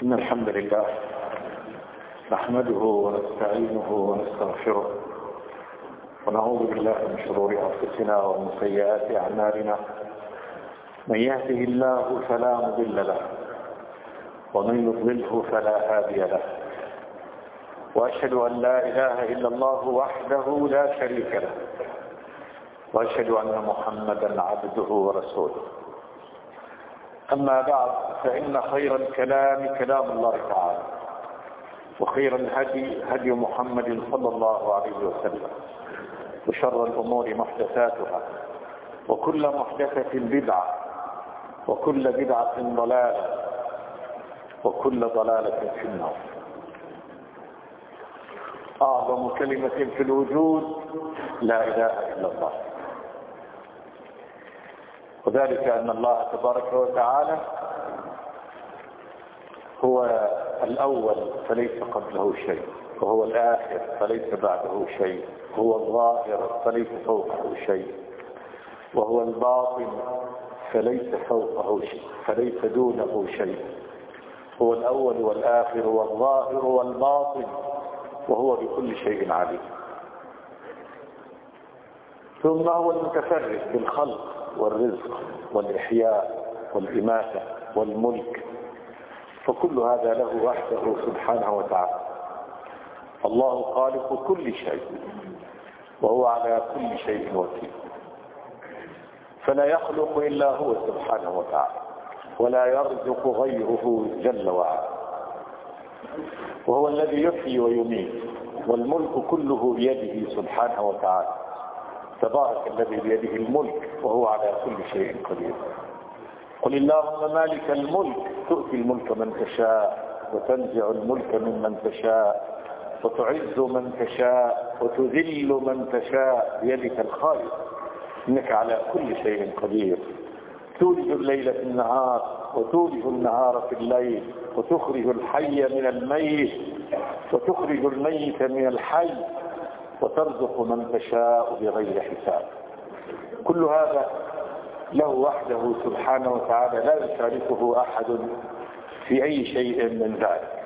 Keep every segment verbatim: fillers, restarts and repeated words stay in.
إن الحمد لله نحمده ونستعينه ونستغفره ونعوذ بالله من شرور أنفسنا ومن سيئات أعمالنا. من يهده الله فلا مضل له ومن يضلله فلا هادي له، وأشهد أن لا إله إلا الله وحده لا شريك له، وأشهد أن محمدا عبده ورسوله. أما بعد، فإن خير الكلام كلام الله تعالى، وخير الهدي هدي محمد صلى الله عليه وسلم، وشر الأمور محدثاتها، وكل محدثة بدعة، وكل بدعة ضلالة، وكل ضلالة في النار. أعظم كلمة في الوجود لا إله إلا الله، وذلك أن الله تبارك وتعالى هو الأول فليس قبله شيء، وهو الآخر فليس بعده شيء، هو الظاهر فليس فوقه شيء، وهو الباطن فليس فوقه شيء، فليس دونه شيء. هو الأول والآخر والظاهر والباطن، وهو بكل شيء عليم. ثم هو المتفرد بالخلق والرزق والإحياء والإماتة والملك، فكل هذا له وحده سبحانه وتعالى. الله خالق كل شيء، وهو على كل شيء وكيل، فلا يخلق إلا هو سبحانه وتعالى، ولا يرزق غيره جل وعلا. وهو الذي يحيي ويميت، والملك كله بيده سبحانه وتعالى. تبارك الذي بيده الملك وهو على كل شيء قدير. قل اللهم مالك الملك تؤتي الملك من تشاء، وتنزع الملك ممن تشاء، وتعز من تشاء، وتذل من تشاء، بيدك الخير، إنك على كل شيء قدير. تولج الليل في النهار، وتولج النهار في الليل، وتخرج الحي من الميت، وتخرج الميت من الحي، وترزق من تشاء بغير حساب. كل هذا له وحده سبحانه وتعالى، لا يشاركه أحد في أي شيء من ذلك.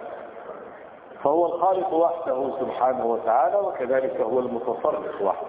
فهو الخالق وحده سبحانه وتعالى، وكذلك هو المتصرف وحده.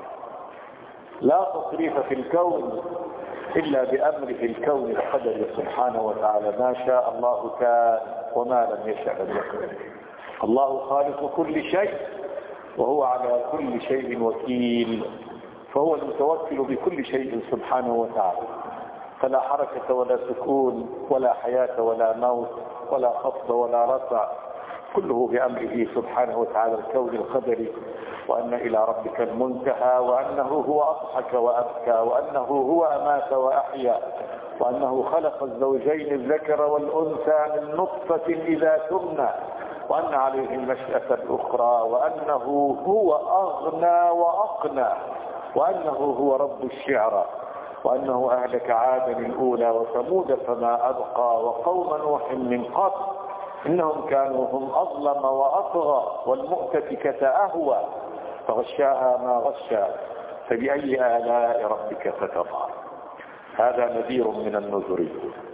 لا تصريف في الكون إلا بأمره الكون القدري سبحانه وتعالى. ما شاء الله كان، وما لم يشأ لم يكن. الله خالق كل شيء، وهو على كل شيء وكيل، فهو المتوكل بكل شيء سبحانه وتعالى. فلا حركة ولا سكون، ولا حياة ولا موت، ولا خفض ولا رفع، كله بأمره سبحانه وتعالى الكون القدري. وأن إلى ربك المنتهى، وأنه هو أضحك وأبكى، وأنه هو أمات وأحيا، وأنه خلق الزوجين الذكر والأنثى من نطفة إذا تمنى، وأن عليه المشأة الأخرى، وأنه هو أغنى وأقنى، وأنه هو رب الشعرى، وأنه أهلك عادا الأولى وثمود فما أبقى، وقوم نوح من قبل إنهم كانوا هم أظلم وأطغى، والمؤتفكة أهوى فغشاها ما غشى، فبأي آلاء ربك تتضحى. هذا نذير من النذر.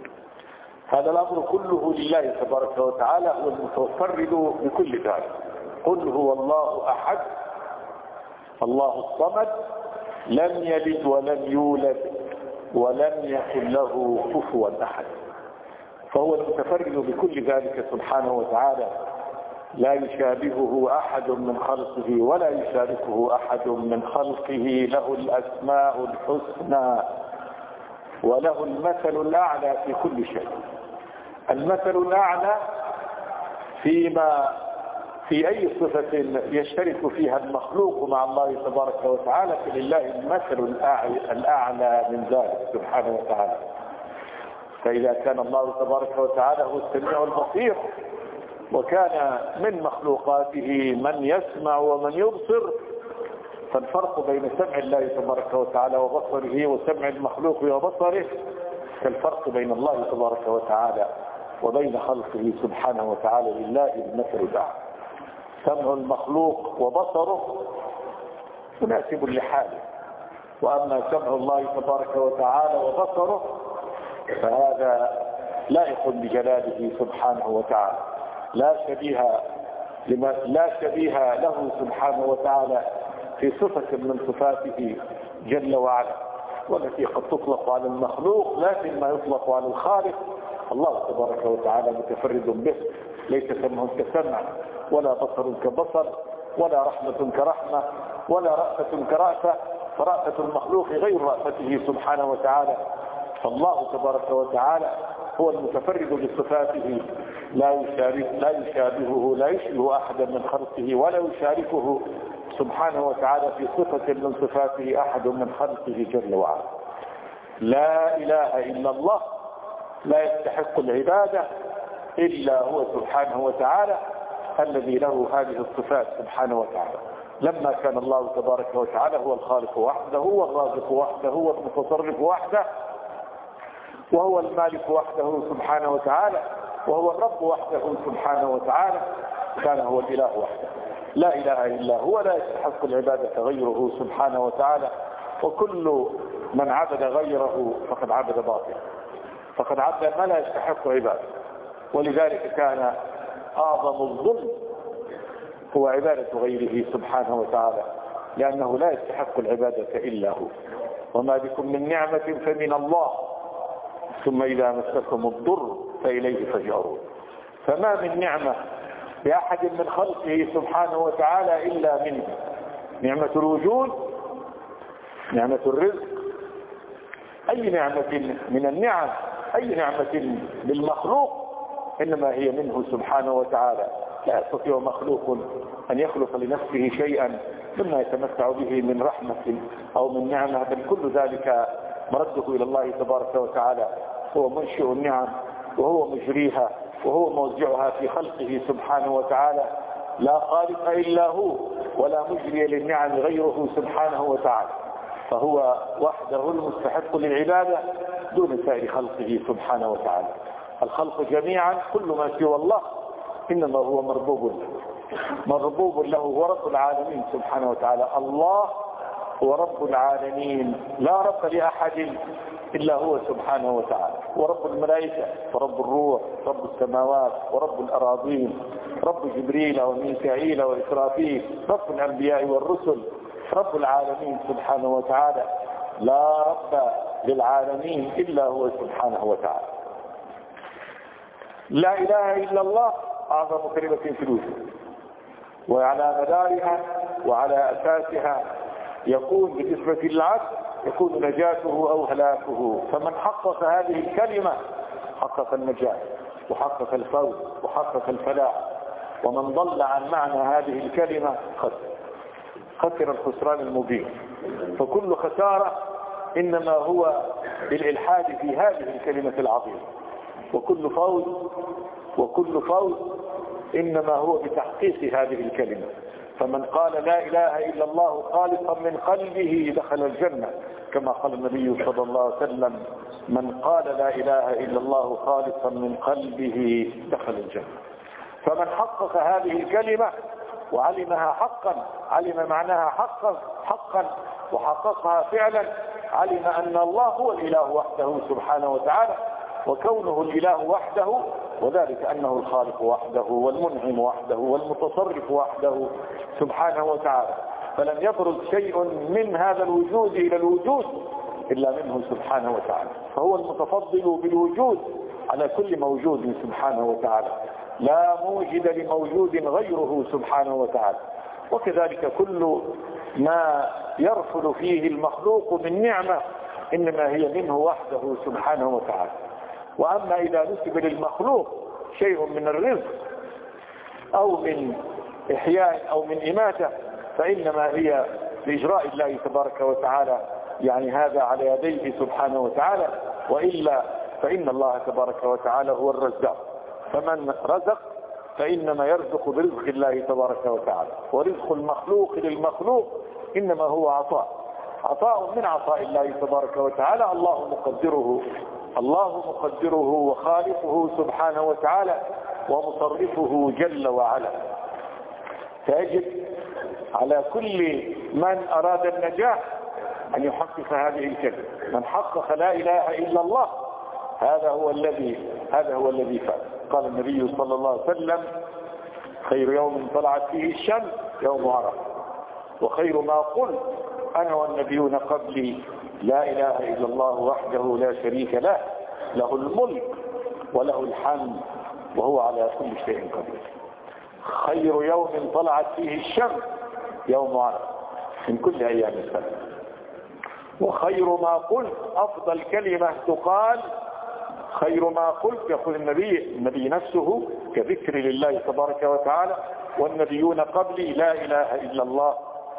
هذا الأمر كله لله تبارك وتعالى، هو المتفرد بكل ذلك. قل هو الله أحد الله الصمد، لم يلد ولم يولد ولم يكن له كفوا أحد. فهو المتفرد بكل ذلك سبحانه وتعالى، لا يشابهه أحد من خلقه، ولا يشاركه أحد من خلقه. له الأسماء الحسنى، وله المثل الأعلى في كل شيء. المثل الأعلى فيما في أي صفة يشترك فيها المخلوق مع الله تبارك وتعالى، فلله المثل الأعلى من ذلك سبحانه وتعالى. فإذا كان الله تبارك وتعالى هو السميع البصير، وكان من مخلوقاته من يسمع ومن يبصر، فالفرق بين سمع الله تبارك وتعالى وبصره وسمع المخلوق وبصره كالفرق بين الله تبارك وتعالى وبين خلقه سبحانه وتعالى. لله المثل الأعلى. سمع المخلوق وبصره مناسب لحاله، وأما سمع الله تبارك وتعالى وبصره فهذا لائق بجلاله سبحانه وتعالى. لا شبيه لما لا شبيه له سبحانه وتعالى في صفة من صفاته جل وعلا، والتي قد تطلق على المخلوق لكن ما يطلق على الخالق. الله تبارك وتعالى متفرد به، ليس سمع كسمع، ولا بصر كبصر، ولا رحمة كرحمة، ولا رأفة كرأفة، فرأفة المخلوق غير رأفته سبحانه وتعالى. فالله تبارك وتعالى هو المتفرد بصفاته، لا يشارك لا يشابهه لا يشبه أحدا من خلقه، ولا يشاركه سبحانه وتعالى في صفة من صفاته أحد من خلقه جل وعلا. لا إله إلا الله، لا يستحق العبادة إلا هو سبحانه وتعالى الذي له هذه الصفات سبحانه وتعالى. لما كان الله تبارك وتعالى هو الخالق وحده، هو الرازق وحده، هو المتصرف وحده، وهو المالك وحده سبحانه وتعالى، وهو الرب وحده سبحانه وتعالى، كان هو الإله وحده لا إله إلا هو، لا يستحق العبادة غيره سبحانه وتعالى. وكل من عبد غيره فقد عبد باطلا، فقد عبد ما لا يستحق عباده. ولذلك كان أعظم الظلم هو عبادة غيره سبحانه وتعالى، لأنه لا يستحق العبادة إلا هو. وما بكم من نعمة فمن الله، ثم إذا مسكم الضر فإليه تجأرون. فما من نعمة بأحد من خلقه سبحانه وتعالى إلا منه. نعمة الوجود، نعمة الرزق، أي نعمة من النعم، أي نعمة للمخلوق إنما هي منه سبحانه وتعالى. لا يستطيع مخلوق أن يخلق لنفسه شيئا مما يتمتع به من رحمة أو من نعمة، بل كل ذلك مرده إلى الله تبارك وتعالى. هو منشئ النعم، وهو مجريها، وهو موزعها في خلقه سبحانه وتعالى. لا خالق إلا هو، ولا مجري للنعم غيره سبحانه وتعالى. فهو وحده المستحق للعبادة دون سائر خلقه سبحانه وتعالى. الخلق جميعا كل ما سوى الله إنما هو مربوب له، مربوب له، هو رب العالمين سبحانه وتعالى. الله هو رب العالمين، لا رب لأحد إلا هو سبحانه وتعالى. ورب الملائكة، ورب الروح، رب السماوات، ورب الأراضين، رب جبريل وميكائيل وإسرافيل، رب الأنبياء والرسل، رب العالمين سبحانه وتعالى. لا رب للعالمين إلا هو سبحانه وتعالى. لا إله إلا الله أعظم كلمة في الوجود، وعلى مدارها وعلى أساسها يكون بالنسبة للعبد يكون نجاته أو هلاكه. فمن حقق هذه الكلمة حقق النجاة، وحقق الفوز، وحقق الفلاح. ومن ضل عن معنى هذه الكلمة خسر، خسر الخسران المبين. فكل خسارة إنما هو بالإلحاد في هذه الكلمة العظيمة، وكل فوز وكل فوز إنما هو بتحقيق هذه الكلمة. فمن قال لا إله إلا الله خالصا من قلبه دخل الجنة، كما قال النبي صلى الله عليه وسلم: من قال لا إله إلا الله خالصا من قلبه دخل الجنة. فمن حقق هذه الكلمة وعلمها حقا، علم معناها حقا حقا وحققها فعلا، علم أن الله هو الإله وحده سبحانه وتعالى، وكونه الإله وحده وذلك أنه الخالق وحده، والمنعم وحده، والمتصرف وحده سبحانه وتعالى. فلم يبرز شيء من هذا الوجود إلى الوجود إلا منه سبحانه وتعالى. فهو المتفضل بالوجود على كل موجود سبحانه وتعالى، لا موجد لموجود غيره سبحانه وتعالى. وكذلك كل ما يرفل فيه المخلوق من نعمة إنما هي منه وحده سبحانه وتعالى. وأما إذا نسب للمخلوق شيء من الرزق أو من إحياء أو من إماتة فإنما هي لإجراء الله تبارك وتعالى، يعني هذا على يديه سبحانه وتعالى. وإلا فإن الله تبارك وتعالى هو الرزاق، فمن رزق فإنما يرزق برزق الله تبارك وتعالى. ورزق المخلوق للمخلوق إنما هو عطاء، عطاء من عطاء الله تبارك وتعالى. الله مقدره الله مقدره وخالقه سبحانه وتعالى، ومصرفه جل وعلا. فيجب على كل من أراد النجاح أن يحقق هذه الكلمة. من حقق لا إله إلا الله هذا هو الذي هذا هو الذي فاز. قال النبي صلى الله عليه وسلم: خير يوم طلعت فيه الشمس يوم عرفة، وخير ما قلت أنا والنبيون قبلي لا إله إلا الله وحده لا شريك له، له الملك وله الحمد وهو على كل شيء قدير. خير يوم طلعت فيه الشمس يوم عرفة من كل أيام السنة. وخير ما قلت، أفضل كلمة تقال خير ما قلت، يقول النبي النبي نفسه كذكر لله تبارك وتعالى: والنبيون قبلي لا إله إلا الله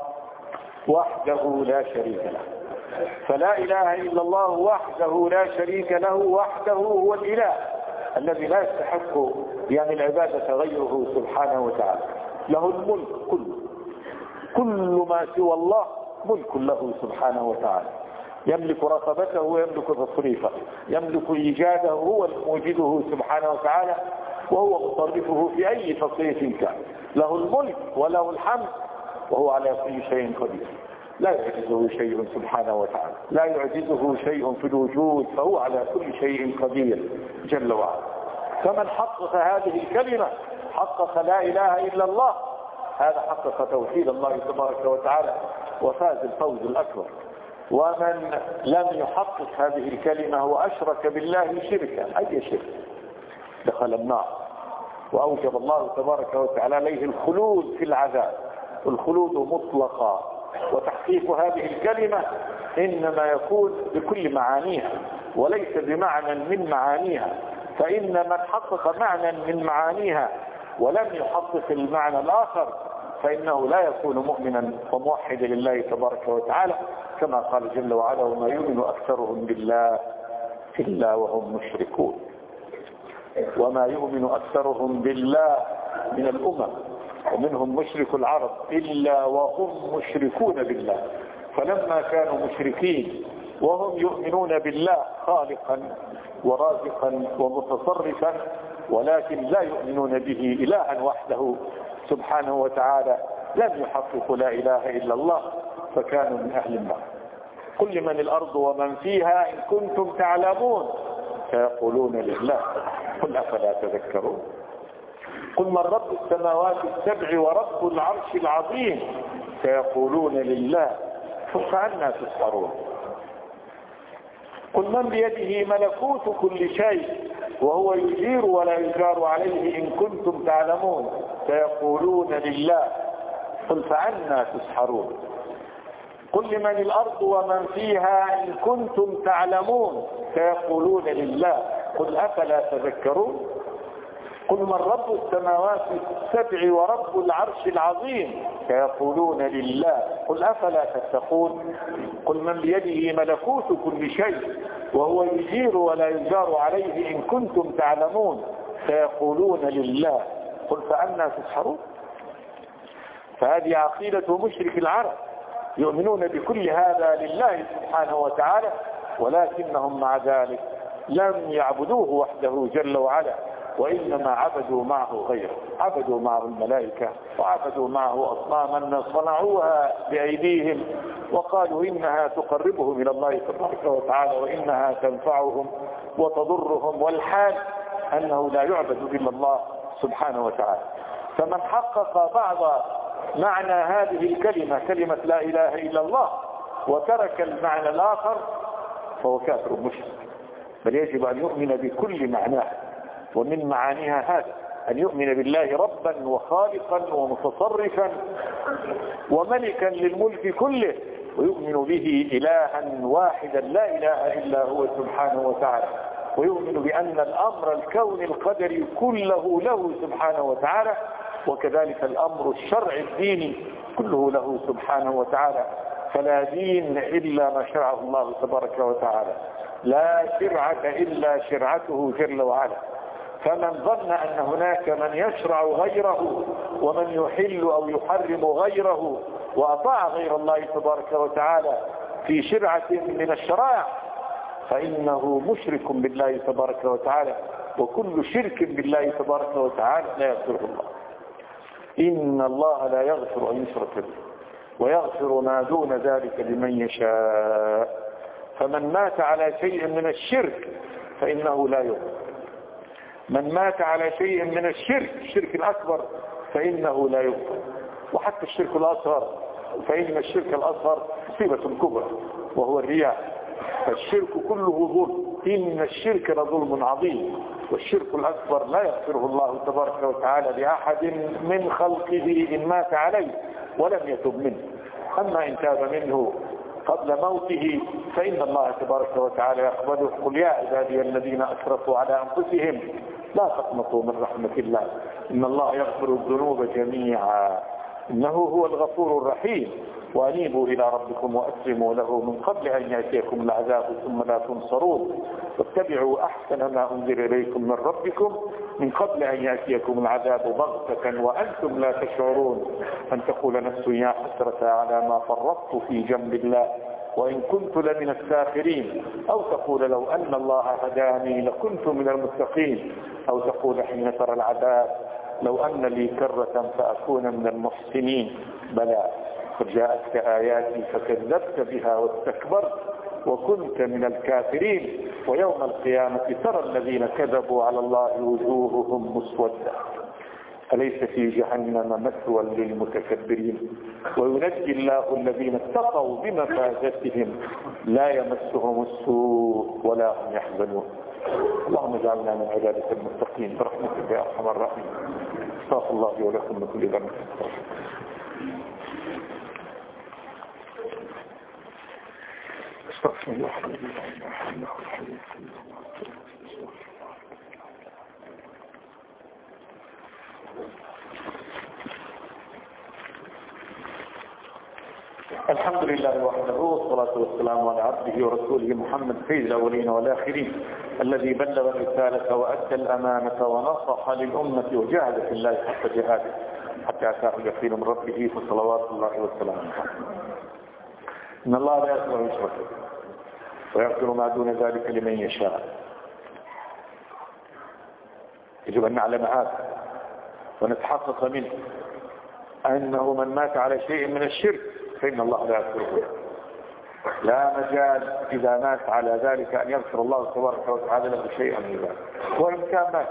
وحده لا شريك له. فلا إله إلا الله وحده لا شريك له، وحده هو الإله الذي لا يستحق يعني العبادة غيره سبحانه وتعالى. له الملك كله، كل ما سوى الله ملك له سبحانه وتعالى. يملك رقبته ويملك تصريفه، يملك إيجاده، هو موجده سبحانه وتعالى، وهو مصرفه في أي تصريف كان. له الملك وله الحمد وهو على كل شيء قدير. لا يعجزه شيء سبحانه وتعالى، لا يعجزه شيء في الوجود، فهو على كل شيء قدير جل وعلا. فمن حقق هذه الكلمة حقق لا إله إلا الله، هذا حقق توحيد الله تبارك وتعالى وفاز الفوز الأكبر. ومن لم يحقق هذه الكلمة وأشرك بالله شركا، أي شرك، دخل النار، وأوجب الله تبارك وتعالى عليه الخلود في العذاب، والخلود مطلقا. وتحقيق هذه الكلمة إنما يكون بكل معانيها وليس بمعنى من معانيها، فإن من حقق معنى من معانيها ولم يحقق المعنى الآخر فإنه لا يكون مؤمنا وموحدا لله تبارك وتعالى، كما قال جل وعلا: وما يؤمن أكثرهم بالله إلا وهم مشركون. وما يؤمن أكثرهم بالله من الأمم ومنهم مشرك العرب إلا وهم مشركون بالله. فلما كانوا مشركين وهم يؤمنون بالله خالقا ورازقا ومتصرفا، ولكن لا يؤمنون به إلها وحده سبحانه وتعالى، لم يحققوا لا إله إلا الله، فكانوا من أهل النار. قل لمن الأرض ومن فيها إن كنتم تعلمون، فيقولون لله، قل أفلا تذكرون. قل من رب السماوات السبع ورب العرش العظيم، فيقولون لله، فأنى تسحرون. قل من بيده ملكوت كل شيء وهو يجير ولا يجار عليه إن كنتم تعلمون، فيقولون لله، قل فأنى تسحرون. قل لمن الأرض ومن فيها إن كنتم تعلمون، فيقولون لله، قل أفلا تذكرون. قل من رب السماوات السبع ورب العرش العظيم، فيقولون لله، قل أفلا تتقون. قل من بيده ملكوت كل شيء وهو يجير ولا يجار عليه إن كنتم تعلمون، فيقولون لله، قل فأنى تسحرون. فهذه عقيدة مشرك العرب، يؤمنون بكل هذا لله سبحانه وتعالى، ولكنهم مع ذلك لم يعبدوه وحده جل وعلا، وإنما عبدوا معه غيره، عبدوا معه الملائكة، وعبدوا معه أصناما صنعوها بأيديهم، وقالوا إنها تقربهم إلى الله تبارك وتعالى وإنها تنفعهم وتضرهم، والحال أنه لا يعبد إلا الله سبحانه وتعالى. فمن حقق بعض معنى هذه الكلمة، كلمة لا إله إلا الله، وترك المعنى الآخر فهو كافر مشرك. بل يجب أن يؤمن بكل معناه، ومن معانيها هذا أن يؤمن بالله ربا وخالقا ومتصرفا وملكا للملك كله، ويؤمن به إلها واحدا لا إله إلا هو سبحانه وتعالى، ويؤمن بأن الأمر الكوني القدري كله له سبحانه وتعالى، وكذلك الأمر الشرعي الديني كله له سبحانه وتعالى. فلا دين إلا ما شرعه الله تبارك وتعالى، لا شرعة إلا شرعته جل وعلا. فمن ظن أن هناك من يشرع غيره ومن يحل أو يحرم غيره وأطاع غير الله تبارك وتعالى في شرعة من الشرائع، فإنه مشرك بالله تبارك وتعالى، وكل شرك بالله تبارك وتعالى لا يغفره الله. إن الله لا يغفر أن يشرك به ويغفر ما دون ذلك لمن يشاء. فمن مات على شيء من الشرك فإنه لا يغفر. من مات على شيء من الشرك الشرك الأكبر فإنه لا يغفر، وحتى الشرك الأصغر، فإن الشرك الأصغر مصيبة كبرى وهو الرياء. فالشرك كله ظلم، إن الشرك لظلم عظيم، والشرك الأكبر لا يغفره الله تبارك وتعالى لأحد من خلقه إن مات عليه ولم يتب منه. أما إن تاب منه قبل موته فإن الله تبارك وتعالى يقبله. قل يا عبادي الذين أسرفوا على أنفسهم لا تقنطوا من رحمة الله إن الله يغفر الذنوب جميعا إنه هو الغفور الرحيم. وأنيبوا إلى ربكم وأسلموا له من قبل أن يأتيكم العذاب ثم لا تنصرون واتبعوا أحسن ما أنزل إليكم من ربكم من قبل أن يأتيكم العذاب بغتة وأنتم لا تشعرون أن تقول نفس يا حسرة على ما فرطت في جنب الله وإن كنت لمن الساخرين، أو تقول لو أن الله هداني لكنت من المتقين، أو تقول حين ترى العذاب لو أن لي كرة فأكون من المحسنين. بلى قد جاءتك آياتي فكذبت بها واستكبرت وكنت من الكافرين ويوم القيامة ترى الذين كذبوا على الله وجوههم مسودة أليس في جهنم مثوى للمتكبرين وينجي الله الذين اتقوا بمفازتهم لا يمسهم السوء ولا هم يحزنون. اللهم اجعلنا من عبادك المتقين برحمتك يا ارحم الراحمين. استغفر الله لي ولكم من كل ذنب. استغفر الله الحمد لله وحده والصلاة والسلام على عبده ورسوله محمد سيد الأولين والآخرين الذي بلغ الرسالة وأدى الأمانة ونصح للأمة وجاهد في الله حق جهاده حتى أتاه اليقين من ربه فصلوات الله وسلامه. إن الله لا يغفر أن يشرك به ويغفر ما دون ذلك لمن يشاء. يجب أن نعلم هذا ونتحقق منه أنه من مات على شيء من الشرك فإن الله لا يغفره. لا مجال إذا مات على ذلك أن يغفر الله تبارك وتعالى له شيئا من ذلك وإن كان مات،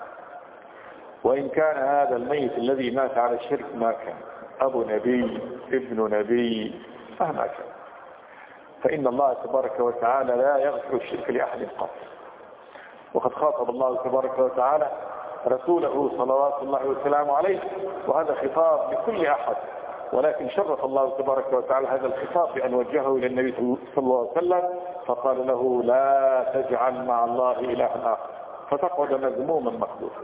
وإن كان هذا الميت الذي مات على الشرك ما كان أبو نبي ابن نبي مهما كان، فإن الله تبارك وتعالى لا يغفر الشرك لأحد قط. وقد خاطب الله تبارك وتعالى رسوله صلوات الله وسلامه عليه، وهذا خطاب لكل أحد، ولكن شرف الله تبارك وتعالى هذا الخطاب بأن وجهه إلى النبي صلى الله عليه وسلم فقال له لا تجعل مع الله إلها آخر فتقعد مذموما مخذولا.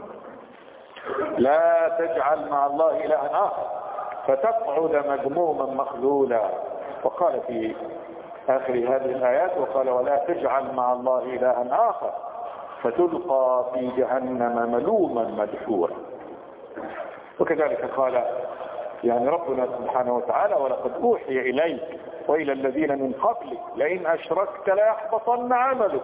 لا تجعل مع الله إلها آخر فتقعد مذموما مخذولا. وقال في آخر هذه الآيات وقال ولا تجعل مع الله إلها آخر فتلقى في جهنم ملوما مدحورا. وكذلك قال يعني ربنا سبحانه وتعالى ولقد أوحي إليك وإلى الذين من قبلك لئن أشركت ليحبطن عملك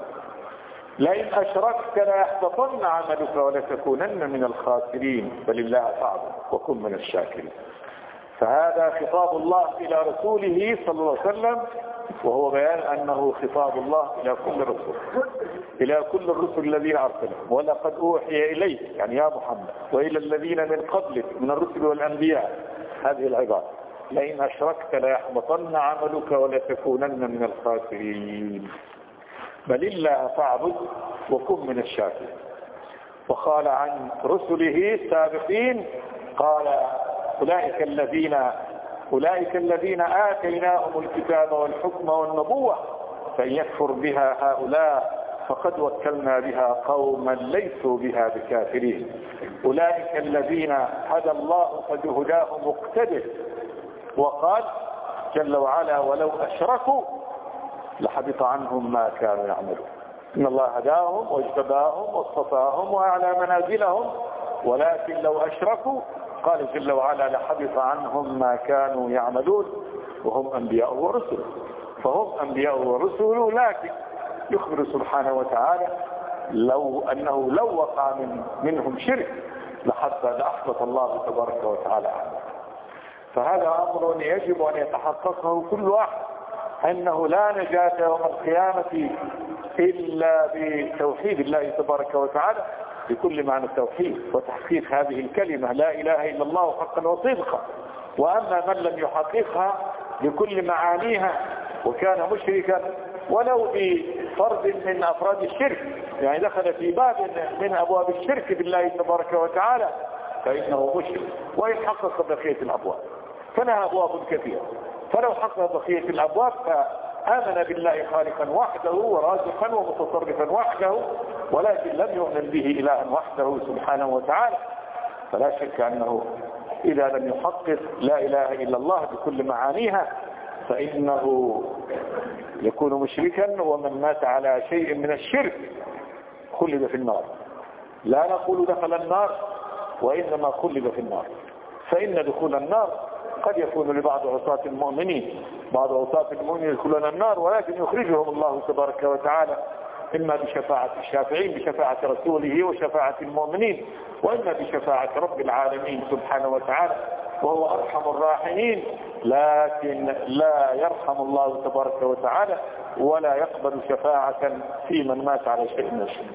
لئن أشركت ليحبطن عملك ولتكونن من الخاسرين بل الله فاعبد وكن من الشاكرين. فهذا خطاب الله إلى رسوله صلى الله عليه وسلم، وهو بيان أنه خطاب الله إلى كل رسول إلى كل الرسل الذين أرسلهم. ولقد أوحي إليك يعني يا محمد وإلى الذين من قبلك من الرسل والأنبياء هذه العبارة لئن أشركت ليحبطن عملك ولتكونن من الخاسرين بل الله فاعبد وكن من الشاكرين. وقال عن رسله السابقين قال أولئك الذين أولئك الذين آتيناهم الكتاب والحكم والنبوة فإن يكفر بها هؤلاء فقد وكلنا بها قوما ليسوا بها بكافرين. أولئك الذين هدى الله فبهداه مقتدر. وقال جل وعلا ولو أشركوا لحبط عنهم ما كانوا يعملون. إن الله هداهم واجتباهم واصطفاهم وأعلى منازلهم ولكن لو أشركوا قال جل وعلا لحبط عنهم ما كانوا يعملون وهم أنبياء ورسل. فهم أنبياء ورسل، لكن يخبر سبحانه وتعالى لو أنه لو وقع من منهم شرك لأحبط الله تبارك وتعالى عنه. فهذا أمر يجب أن يتحققه كل واحد أنه لا نجاة يوم القيامة إلا بتوحيد الله تبارك وتعالى بكل معنى التوحيد وتحقيق هذه الكلمة لا إله إلا الله حقا وصدقا. وأما من لم يحققها بكل معانيها وكان مشركا ولو بفرد من أفراد الشرك، يعني دخل في باب من أبواب الشرك بالله تبارك وتعالى، فإنه مشرك وإن حقق بقية الأبواب، فلها أبواب كثيرة. فلو حقق بقية الأبواب فآمن بالله خالقا وحده ورازقا ومتصرفا وحده، ولكن لم يؤمن به إلها وحده سبحانه وتعالى. فلا شك أنه إذا لم يحقق لا إله إلا الله بكل معانيها فإنه يكون مشركا، ومن مات على شيء من الشرك خلد في النار. لا نقول دخل النار، وإنما خلد في النار، فإن دخول النار قد يكون لبعض عصاة المؤمنين، بعض عصاة المؤمنين يدخلون النار ولكن يخرجهم الله تبارك وتعالى إما بشفاعة الشافعين بشفاعة رسوله وشفاعة المؤمنين، وإما بشفاعة رب العالمين سبحانه وتعالى، وهو أرحم الراحمين. لكن لا يرحم الله تبارك وتعالى ولا يقبل شفاعة في من مات على شيء من الشرك.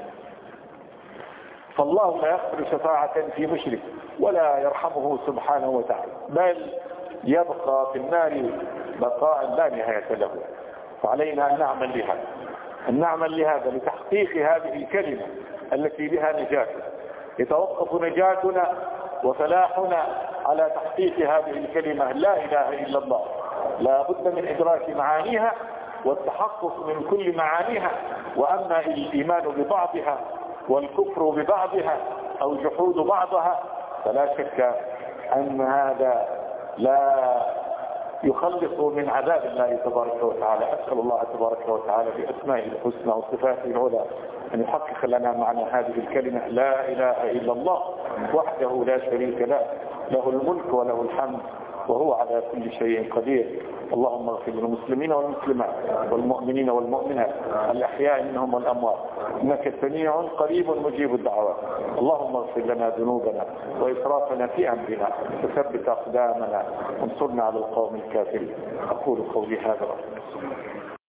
فالله لا يقبل شفاعة في مشرك ولا يرحمه سبحانه وتعالى، بل يبقى في النار بقاء لا نهاية له. فعلينا أن نعمل لهذا أن نعمل لهذا لتحقيق هذه الكلمة التي بها نجاتنا. يتوقف نجاتنا وفلاحنا على تحقيق هذه الكلمة لا إله إلا الله. لا بد من إدراك معانيها والتحقق من كل معانيها. وأما الإيمان ببعضها والكفر ببعضها أو جحود بعضها فلا شك أن هذا لا يخلص من عذاب الله تبارك وتعالى. أسأل الله تبارك وتعالى بأسمائه الحسنى وصفاته العلى أن يحقق لنا معنى هذه الكلمة لا إله إلا الله وحده لا شريك له، له الملك وله الحمد وهو على كل شيء قدير. اللهم اغفر للمسلمين والمسلمات والمؤمنين والمؤمنات الأحياء منهم والأموات، إنك سميع قريب مجيب الدعوات. اللهم اغفر لنا ذنوبنا وإسرافنا في أمرنا وثبت أقدامنا وانصرنا على القوم الكافرين. أقول قولي هذا.